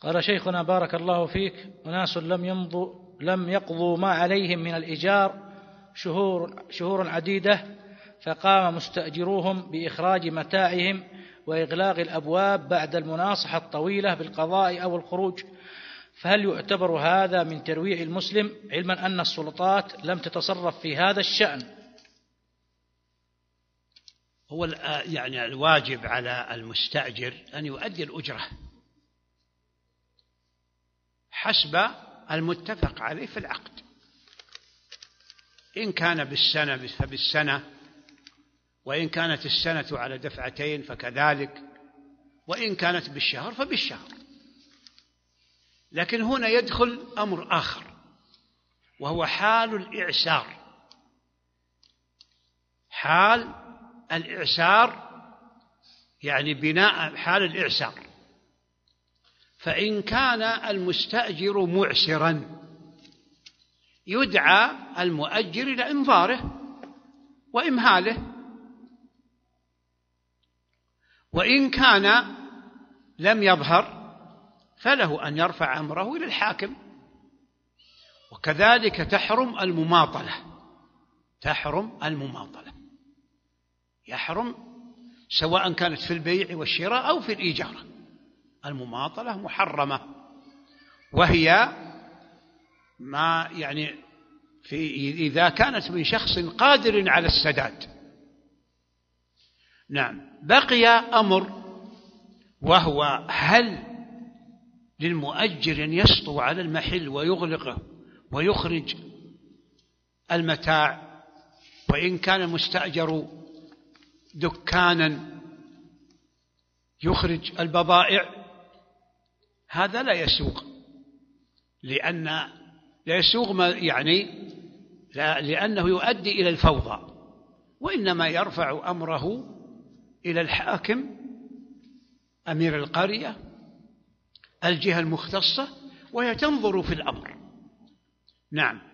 قال شيخنا بارك الله فيك: أناس لم يقضوا ما عليهم من الإيجار شهور عديدة، فقام مستأجروهم بإخراج متاعهم وإغلاق الأبواب بعد المناصحة الطويلة بالقضاء أو الخروج، فهل يعتبر هذا من ترويع المسلم، علما أن السلطات لم تتصرف في هذا الشأن؟ هو يعني الواجب على المستأجر أن يؤدي الأجرة حسب المتفق عليه في العقد، إن كان بالسنة فبالسنة، وإن كانت السنة على دفعتين فكذلك، وإن كانت بالشهر فبالشهر. لكن هنا يدخل أمر آخر، وهو حال الإعسار. حال الإعسار يعني بناء حال الإعسار، فإن كان المستأجر معسرا يدعى المؤجر إلى إنظاره وإمهاله، وإن كان لم يظهر فله أن يرفع أمره إلى الحاكم. وكذلك تحرم المماطلة. يحرم سواء كانت في البيع والشراء أو في الإيجار. المماطلة محرمة، وهي ما يعني إذا كانت من شخص قادر على السداد. نعم. بقي أمر، وهو هل للمؤجر أن يسطو على المحل ويغلقه ويخرج المتاع، وإن كان المستأجر دكانا يخرج البضائع؟ هذا لا يسوغ، لأنه يؤدي إلى الفوضى، وإنما يرفع أمره إلى الحاكم، أمير القرية، الجهة المختصة، وهي تنظر في الأمر. نعم.